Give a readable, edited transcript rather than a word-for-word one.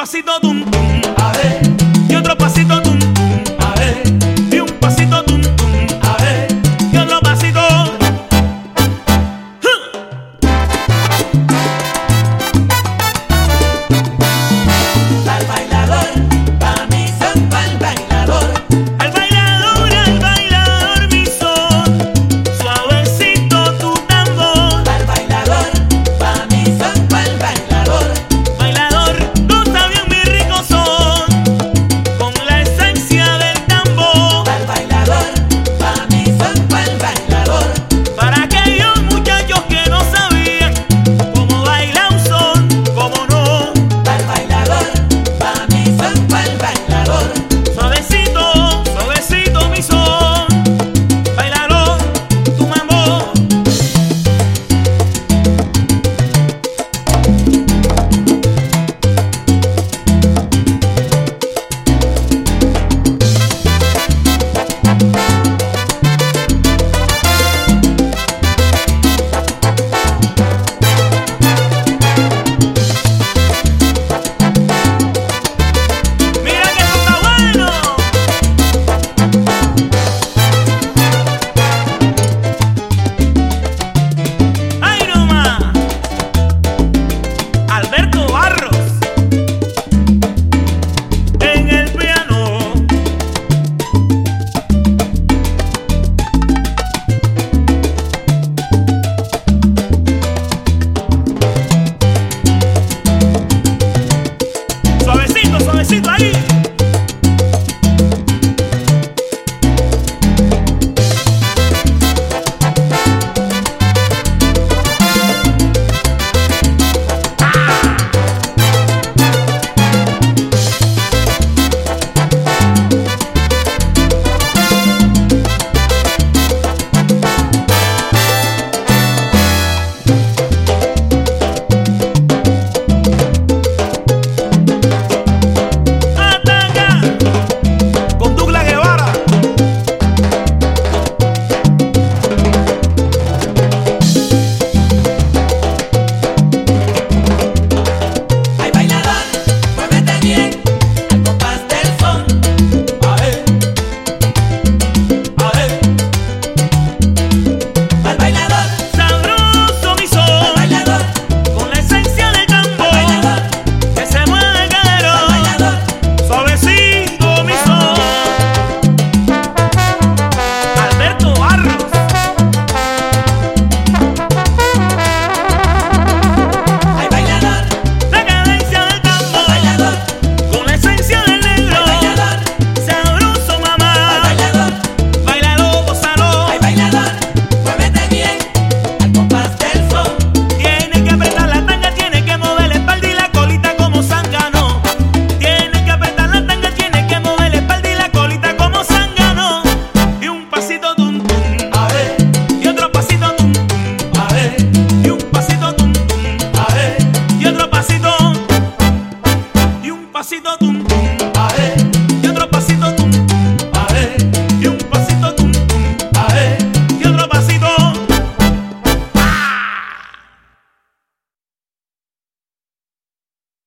pasito tum tum, a ver, y otro pasito tum tum, a ver, y un pasito tum tum, a ver, y otro pasito. Pa'l bailador, pa' mi son, pa'l bailador. Al bailador mi son, suavecito tu tambor. Pa'l bailador, pa' mi son, pa'l bailador. Bailador, goza bien mi rico son, con la esencia del tambor. Pa'l bailador, pa' mi son, pa'l bailador. Para aquellos muchachos que no sabían cómo baila un son, cómo no. Pa'l bailador, pa' mi son, pa'l bailador. Suavecito, suavecito mi son, bailalo tu mambo. Mira que esto está bueno. ¡Ay, no más! Alberto Barros en el piano. Suavecito, suavecito ahí. Ataca con Douglas Guevara. Ay, bailador, muévete bien al compás del son. A ver, a ver. Pa'l bailador, Sabroso mi pa'l son, bailador, con la esencia del pa'l tambor, bailador, que se mueve el pa'l cadero. bailador. Suavecito mi son. Alberto Barros. Ay, bailador, La cadencia del tambor, bailador, con la esencia del negro. bailador, Sabroso mamá, bailador. bailalo, gózalo. Ay, bailador, muévete bien al compás del son. Tiene que apretar la tanga, tiene que mover la espalda y la colita como zángano. Tiene que apretar la tanga, tiene que mover la espalda y la colita como zángano. Y un pasito tum tum, A ver, y otro pasito tum tum, a ver, y un pasito tum tum, a ver. y otro pasito, y un pasito tum